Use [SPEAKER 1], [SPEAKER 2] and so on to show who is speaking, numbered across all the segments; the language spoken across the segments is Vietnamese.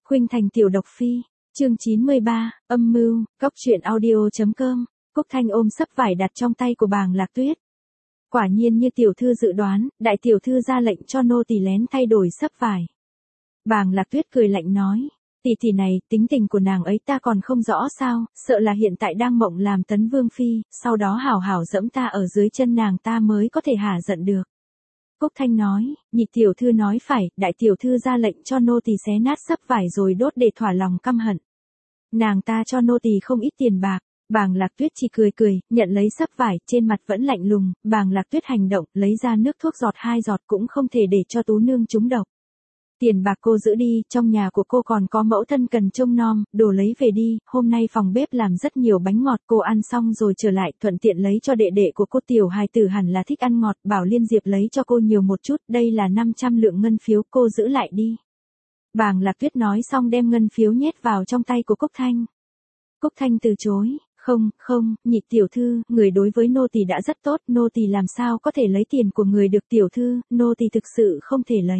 [SPEAKER 1] Khuynh Thành tiểu độc phi, chương 93, âm mưu, góc truyện audio.com, Cúc Thanh ôm sấp vải đặt trong tay của Bàng Lạc Tuyết. Quả nhiên như tiểu thư dự đoán, đại tiểu thư ra lệnh cho nô tỳ lén thay đổi sấp vải. Bàng Lạc Tuyết cười lạnh nói, tỷ này, tính tình của nàng ấy ta còn không rõ sao, sợ là hiện tại đang mộng làm Tấn Vương phi, sau đó hảo hảo dẫm ta ở dưới chân nàng ta mới có thể hả giận được. Cúc Thanh nói, nhị tiểu thư nói phải, đại tiểu thư ra lệnh cho nô tỳ xé nát sấp vải rồi đốt để thỏa lòng căm hận. Nàng ta cho nô tỳ không ít tiền bạc. Bàng Lạc Tuyết chỉ cười, nhận lấy sấp vải, trên mặt vẫn lạnh lùng. Bàng Lạc Tuyết hành động, lấy ra nước thuốc giọt 2 giọt cũng không thể để cho Tú nương trúng độc. Tiền bạc cô giữ đi, trong nhà của cô còn có mẫu thân cần trông nom, đồ lấy về đi, hôm nay phòng bếp làm rất nhiều bánh ngọt, cô ăn xong rồi trở lại, thuận tiện lấy cho đệ đệ của cô, tiểu hài tử hẳn là thích ăn ngọt, bảo Liên Diệp lấy cho cô nhiều một chút, đây là 500 lượng ngân phiếu, cô giữ lại đi. Bàng Lạc Tuyết nói xong đem ngân phiếu nhét vào trong tay của Cúc Thanh. Cúc Thanh từ chối, không, nhị tiểu thư, người đối với nô tỳ đã rất tốt, nô tỳ làm sao có thể lấy tiền của người được tiểu thư, nô tỳ thực sự không thể lấy.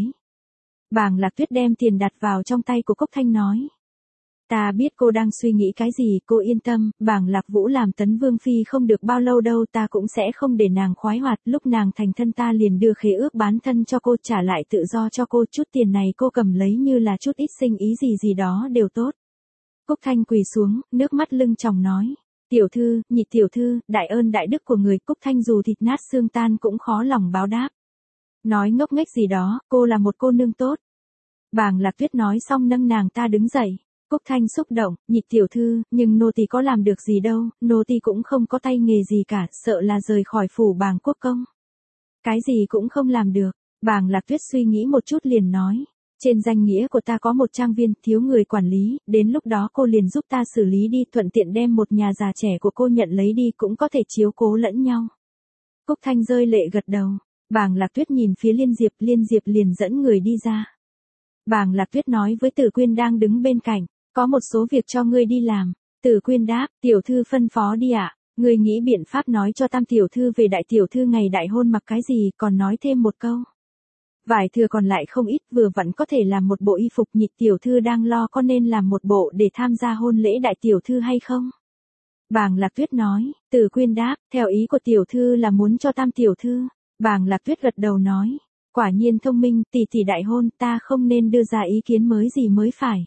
[SPEAKER 1] Bàng Lạc Tuyết đem tiền đặt vào trong tay của Cúc Thanh nói. Ta biết cô đang suy nghĩ cái gì, cô yên tâm, Bàng Lạc Vũ làm Tấn Vương phi không được bao lâu đâu, ta cũng sẽ không để nàng khoái hoạt, lúc nàng thành thân ta liền đưa khế ước bán thân cho cô, trả lại tự do cho cô, chút tiền này cô cầm lấy như là chút ít sinh ý gì đó đều tốt. Cúc Thanh quỳ xuống, nước mắt lưng tròng nói. Tiểu thư, nhị tiểu thư, đại ơn đại đức của người. Cúc Thanh dù thịt nát xương tan cũng khó lòng báo đáp. Nói ngốc nghếch gì đó, cô là một cô nương tốt. Bàng Lạc Tuyết nói xong nâng nàng ta đứng dậy. Cúc Thanh xúc động, nhị tiểu thư, nhưng nô tỳ có làm được gì đâu, nô tỳ cũng không có tay nghề gì cả, sợ là rời khỏi phủ Bàng Quốc công. Cái gì cũng không làm được. Bàng Lạc Tuyết suy nghĩ một chút liền nói. Trên danh nghĩa của ta có một trang viên, thiếu người quản lý, đến lúc đó cô liền giúp ta xử lý đi, thuận tiện đem một nhà già trẻ của cô nhận lấy đi, cũng có thể chiếu cố lẫn nhau. Cúc Thanh rơi lệ gật đầu. Bàng Lạc Tuyết nhìn phía Liên Diệp liền dẫn người đi ra. Bàng Lạc Tuyết nói với Tử Quyên đang đứng bên cạnh, có một số việc cho ngươi đi làm. Tử Quyên đáp, tiểu thư phân phó đi ạ. Ngươi nghĩ biện pháp nói cho tam tiểu thư về đại tiểu thư ngày đại hôn mặc cái gì, còn nói thêm một câu. Vải thừa còn lại không ít, vừa vặn có thể làm một bộ y phục, nhị tiểu thư đang lo có nên làm một bộ để tham gia hôn lễ đại tiểu thư hay không? Bàng Lạc Tuyết nói, Tử Quyên đáp, theo ý của tiểu thư là muốn cho tam tiểu thư. Bàng Lạc Tuyết gật đầu nói, quả nhiên thông minh, tỷ đại hôn, ta không nên đưa ra ý kiến mới gì mới phải.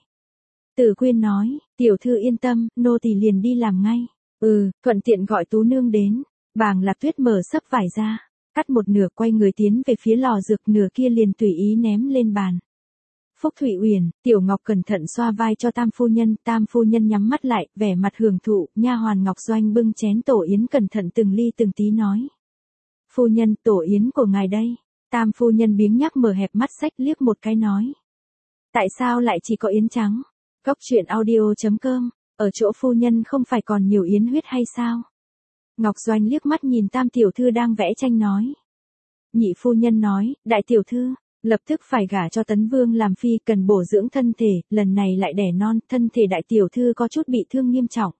[SPEAKER 1] Tử Quyên nói, tiểu thư yên tâm, nô tỳ liền đi làm ngay. Thuận tiện gọi Tú nương đến. Bàng Lạc Tuyết mở sấp vải ra, cắt một nửa, quay người tiến về phía lò dược, nửa kia liền tùy ý ném lên bàn. Phúc Thụy Uyển, Tiểu Ngọc cẩn thận xoa vai cho tam phu nhân nhắm mắt lại, vẻ mặt hưởng thụ, nha hoàn Ngọc Doanh bưng chén tổ yến cẩn thận từng ly từng tí nói. Phu nhân, tổ yến của ngài đây. Tam phu nhân biếng nhác mở hẹp mắt sách liếc một cái nói. Tại sao lại chỉ có yến trắng? Góc truyện audio.com, ở chỗ phu nhân không phải còn nhiều yến huyết hay sao? Ngọc Doanh liếc mắt nhìn tam tiểu thư đang vẽ tranh nói. Nhị phu nhân nói, đại tiểu thư, lập tức phải gả cho Tấn Vương làm phi, cần bổ dưỡng thân thể, lần này lại đẻ non, thân thể đại tiểu thư có chút bị thương nghiêm trọng.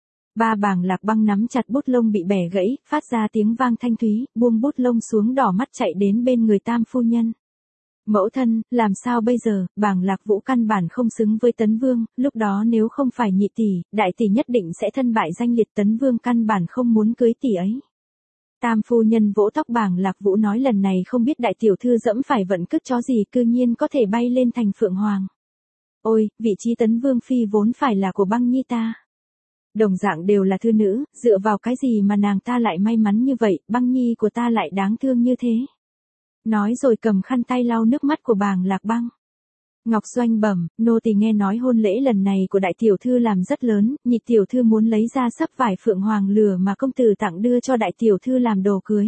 [SPEAKER 1] Bàng Lạc Băng nắm chặt bút lông bị bẻ gãy, phát ra tiếng vang thanh thúy, buông bút lông xuống, đỏ mắt chạy đến bên người tam phu nhân. Mẫu thân, làm sao bây giờ? Bàng Lạc Vũ căn bản không xứng với Tấn Vương, lúc đó nếu không phải nhị tỷ, đại tỷ nhất định sẽ thân bại danh liệt, Tấn Vương căn bản không muốn cưới tỷ ấy. Tam phu nhân vỗ tóc Bàng Lạc Vũ nói, lần này không biết đại tiểu thư dẫm phải vận cứt chó gì, cư nhiên có thể bay lên thành Phượng Hoàng. Ôi, vị trí Tấn Vương phi vốn phải là của Băng Nhi ta. Đồng dạng đều là thư nữ, dựa vào cái gì mà nàng ta lại may mắn như vậy, Băng Nhi của ta lại đáng thương như thế. Nói rồi cầm khăn tay lau nước mắt của Bàng Lạc Băng. Ngọc Doanh bẩm, nô tỳ nghe nói hôn lễ lần này của đại tiểu thư làm rất lớn, nhị tiểu thư muốn lấy ra sấp vải Phượng Hoàng lửa mà công tử tặng đưa cho đại tiểu thư làm đồ cưới.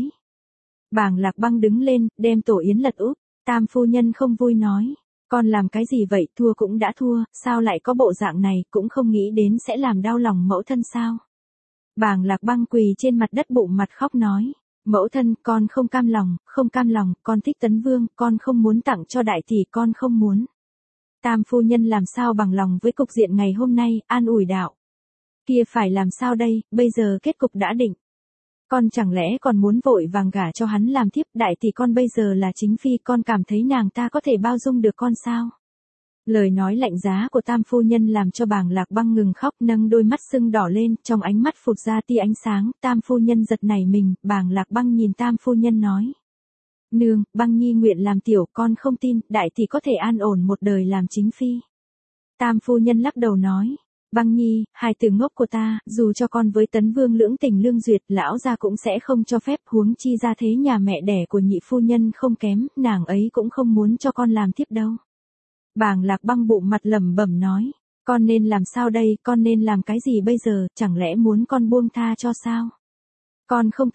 [SPEAKER 1] Bàng Lạc Băng đứng lên, đem tổ yến lật úp. Tam phu nhân không vui nói, con làm cái gì vậy, thua cũng đã thua, sao lại có bộ dạng này, cũng không nghĩ đến sẽ làm đau lòng mẫu thân sao. Bàng Lạc Băng quỳ trên mặt đất bụng mặt khóc nói. Mẫu thân, con không cam lòng, con thích Tấn Vương, con không muốn tặng cho đại tỷ, con không muốn. Tam phu nhân làm sao bằng lòng với cục diện ngày hôm nay, an ủi đạo. Kia phải làm sao đây, bây giờ kết cục đã định. Con chẳng lẽ còn muốn vội vàng gả cho hắn làm thiếp, đại tỷ con bây giờ là chính phi, con cảm thấy nàng ta có thể bao dung được con sao? Lời nói lạnh giá của Tam phu nhân làm cho Bàng Lạc Băng ngừng khóc, nâng đôi mắt sưng đỏ lên, trong ánh mắt phụt ra tia ánh sáng. Tam phu nhân giật nảy mình, Bàng Lạc Băng nhìn Tam phu nhân nói: "Nương, Băng nhi nguyện làm tiểu, con không tin đại tỷ có thể an ổn một đời làm chính phi." Tam phu nhân lắc đầu nói: "Băng nhi, hài tử ngốc của ta, dù cho con với Tấn Vương lưỡng tình lương duyệt, lão gia cũng sẽ không cho phép, huống chi ra thế nhà mẹ đẻ của nhị phu nhân không kém, nàng ấy cũng không muốn cho con làm tiếp đâu." Bàng Lạc Băng bụng mặt lẩm bẩm nói: "Con nên làm sao đây, con nên làm cái gì bây giờ, chẳng lẽ muốn con buông tha cho sao?" "Con không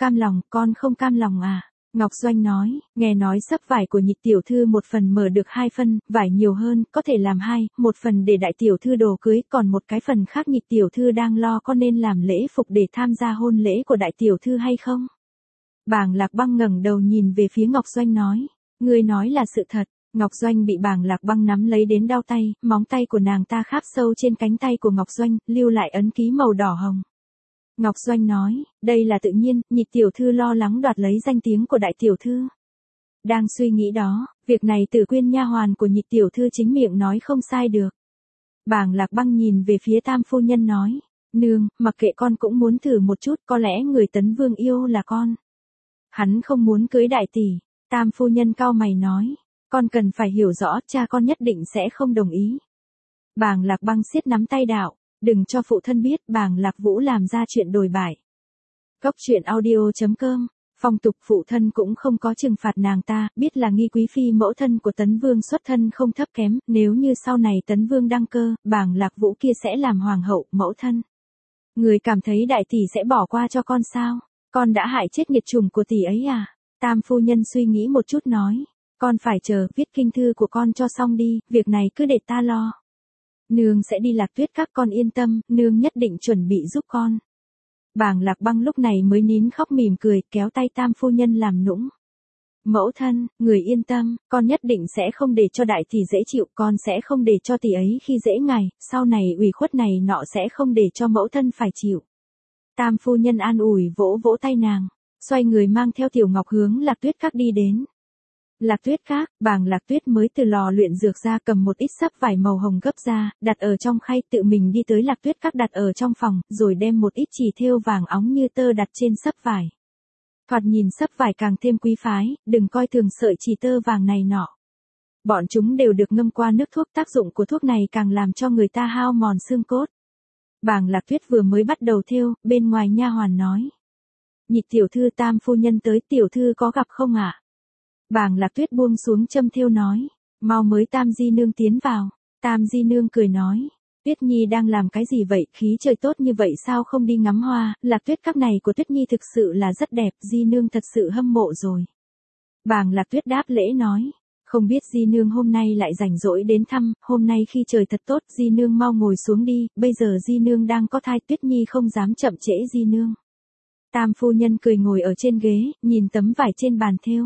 [SPEAKER 1] cam lòng à?" Ngọc Doanh nói, nghe nói sấp vải của nhị tiểu thư một phần mở được 2 phân, vải nhiều hơn, có thể làm 2, một phần để đại tiểu thư đồ cưới, còn một cái phần khác nhị tiểu thư đang lo có nên làm lễ phục để tham gia hôn lễ của đại tiểu thư hay không. Bàng Lạc Băng ngẩng đầu nhìn về phía Ngọc Doanh nói, ngươi nói là sự thật. Ngọc Doanh bị Bàng Lạc Băng nắm lấy đến đau tay, móng tay của nàng ta kháp sâu trên cánh tay của Ngọc Doanh, lưu lại ấn ký màu đỏ hồng. Ngọc Doanh nói, đây là tự nhiên, nhị tiểu thư lo lắng đoạt lấy danh tiếng của đại tiểu thư. Đang suy nghĩ đó, việc này Tử Quyên nha hoàn của nhị tiểu thư chính miệng nói không sai được. Bàng Lạc Băng nhìn về phía Tam phu nhân nói, nương, mặc kệ, con cũng muốn thử một chút, có lẽ người Tấn Vương yêu là con. Hắn không muốn cưới đại tỷ. Tam phu nhân cau mày nói, con cần phải hiểu rõ, cha con nhất định sẽ không đồng ý. Bàng Lạc Băng siết nắm tay đạo, đừng cho phụ thân biết Bàng Lạc Vũ làm ra chuyện đồi bại. Cốc truyện audio.com, phong tục phụ thân cũng không có trừng phạt nàng ta, biết là nghi quý phi mẫu thân của Tấn Vương xuất thân không thấp kém, nếu như sau này Tấn Vương đăng cơ, Bàng Lạc Vũ kia sẽ làm hoàng hậu, mẫu thân. Người cảm thấy đại tỷ sẽ bỏ qua cho con sao? Con đã hại chết nghiệt chủng của tỷ ấy à? Tam phu nhân suy nghĩ một chút nói, con phải chờ viết kinh thư của con cho xong đi, việc này cứ để ta lo. Nương sẽ đi Lạc Tuyết các, con yên tâm, nương nhất định chuẩn bị giúp con. Bàng Lạc Băng lúc này mới nín khóc mỉm cười, kéo tay Tam phu nhân làm nũng. Mẫu thân, người yên tâm, con nhất định sẽ không để cho đại tỷ dễ chịu, con sẽ không để cho tỷ ấy khi dễ ngài, sau này ủy khuất này nọ sẽ không để cho mẫu thân phải chịu. Tam phu nhân an ủi vỗ vỗ tay nàng, xoay người mang theo Tiểu Ngọc hướng Lạc Tuyết các đi đến. Lạc Tuyết các, Bàng Lạc Tuyết mới từ lò luyện dược ra, cầm một ít sấp vải màu hồng gấp ra, đặt ở trong khay, tự mình đi tới Lạc Tuyết các đặt ở trong phòng, rồi đem một ít chỉ thêu vàng óng như tơ đặt trên sấp vải. Thoạt nhìn sấp vải càng thêm quý phái, đừng coi thường sợi chỉ tơ vàng này nọ. Bọn chúng đều được ngâm qua nước thuốc, tác dụng của thuốc này càng làm cho người ta hao mòn xương cốt. Bàng Lạc Tuyết vừa mới bắt đầu thêu, bên ngoài nha hoàn nói. Nhị tiểu thư Tam phu nhân tới, tiểu thư có gặp không ạ? Bàng Lạc Tuyết buông xuống châm thêu nói, mau mới Tam di nương tiến vào. Tam di nương cười nói, Tuyết Nhi đang làm cái gì vậy, khí trời tốt như vậy sao không đi ngắm hoa, Lạc Tuyết các này của Tuyết Nhi thực sự là rất đẹp, di nương thật sự hâm mộ rồi. Bàng Lạc Tuyết đáp lễ nói, không biết di nương hôm nay lại rảnh rỗi đến thăm, hôm nay khi trời thật tốt, di nương mau ngồi xuống đi, bây giờ di nương đang có thai, Tuyết Nhi không dám chậm trễ di nương. Tam phu nhân cười ngồi ở trên ghế, nhìn tấm vải trên bàn thêu.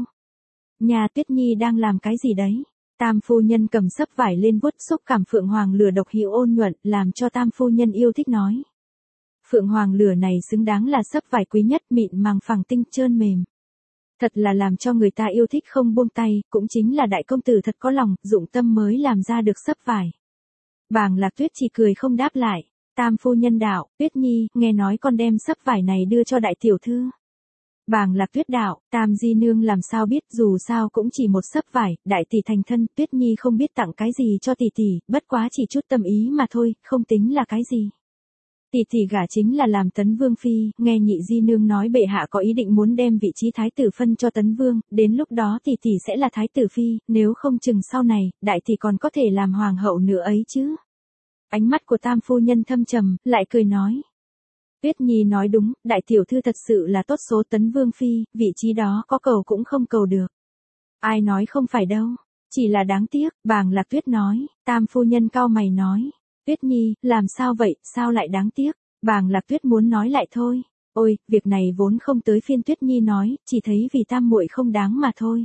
[SPEAKER 1] Nhà Tuyết Nhi đang làm cái gì đấy? Tam phu nhân cầm sấp vải lên vuốt, xúc cảm phượng hoàng lửa độc hữu ôn nhuận, làm cho Tam phu nhân yêu thích nói. Phượng hoàng lửa này xứng đáng là sấp vải quý nhất, mịn màng phẳng tinh trơn mềm. Thật là làm cho người ta yêu thích không buông tay, cũng chính là đại công tử thật có lòng, dụng tâm mới làm ra được sấp vải. Bàng Lạc Tuyết chỉ cười không đáp lại. Tam phu nhân đạo, Tuyết Nhi, nghe nói con đem sấp vải này đưa cho đại tiểu thư. Bàng Lạc Tuyết đạo, Tam di nương làm sao biết, dù sao cũng chỉ một sấp vải, đại tỷ thành thân, Tuyết Nhi không biết tặng cái gì cho tỷ tỷ, bất quá chỉ chút tâm ý mà thôi, không tính là cái gì. Tỷ tỷ gả chính là làm Tấn Vương phi, nghe nhị di nương nói bệ hạ có ý định muốn đem vị trí thái tử phân cho Tấn Vương, đến lúc đó tỷ tỷ sẽ là thái tử phi, nếu không chừng sau này, đại tỷ còn có thể làm hoàng hậu nữa ấy chứ. Ánh mắt của Tam phu nhân thâm trầm, lại cười nói. Tuyết Nhi nói đúng, đại tiểu thư thật sự là tốt số, Tấn Vương phi, vị trí đó có cầu cũng không cầu được. Ai nói không phải đâu, chỉ là đáng tiếc, Bàng Lạc Tuyết nói. Tam phu nhân cau mày nói, Tuyết Nhi, làm sao vậy, sao lại đáng tiếc? Bàng Lạc Tuyết muốn nói lại thôi, ôi, việc này vốn không tới phiên Tuyết Nhi nói, chỉ thấy vì Tam muội không đáng mà thôi.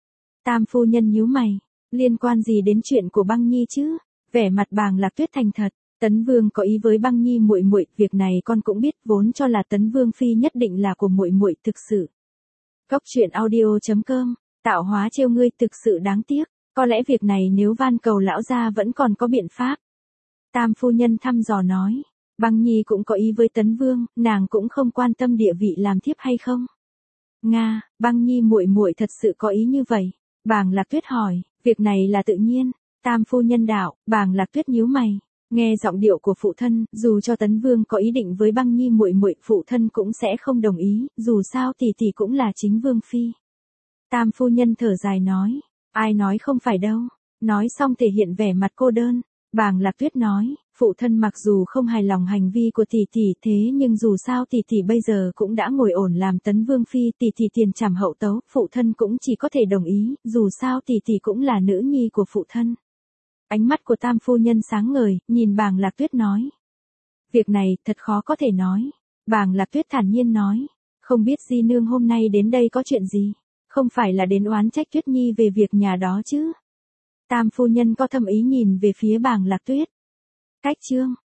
[SPEAKER 1] Tam phu nhân nhíu mày, liên quan gì đến chuyện của Băng Nhi chứ? Vẻ mặt Bàng Lạc Tuyết thành thật. Tấn Vương có ý với Băng Nhi muội muội, việc này con cũng biết, vốn cho là Tấn Vương phi nhất định là của muội muội, thực sự. Cốc truyện audio.com, tạo hóa trêu ngươi, thực sự đáng tiếc. Có lẽ việc này nếu van cầu lão gia vẫn còn có biện pháp. Tam phu nhân thăm dò nói. Băng Nhi cũng có ý với Tấn Vương, nàng cũng không quan tâm địa vị làm thiếp hay không. Nga, Băng Nhi muội muội thật sự có ý như vậy. Bàng Lạc Tuyết hỏi, việc này là tự nhiên. Tam phu nhân đạo, Bàng Lạc Tuyết nhíu mày. Nghe giọng điệu của phụ thân, dù cho Tấn Vương có ý định với Băng Nhi muội muội, phụ thân cũng sẽ không đồng ý, dù sao tỷ tỷ cũng là chính vương phi. Tam phu nhân thở dài nói, ai nói không phải đâu. Nói xong thể hiện vẻ mặt cô đơn. Bàng Lạc Tuyết nói, phụ thân mặc dù không hài lòng hành vi của tỷ tỷ thế nhưng dù sao tỷ tỷ bây giờ cũng đã ngồi ổn làm Tấn Vương phi, tỷ tỷ tiền trảm hậu tấu, phụ thân cũng chỉ có thể đồng ý, dù sao tỷ tỷ cũng là nữ nhi của phụ thân. Ánh mắt của Tam phu nhân sáng ngời, nhìn Bàng Lạc Tuyết nói. Việc này thật khó có thể nói. Bàng Lạc Tuyết thản nhiên nói, không biết Di nương hôm nay đến đây có chuyện gì, không phải là đến oán trách Tuyết Nhi về việc nhà đó chứ. Tam phu nhân có thâm ý nhìn về phía Bàng Lạc Tuyết. Cách chương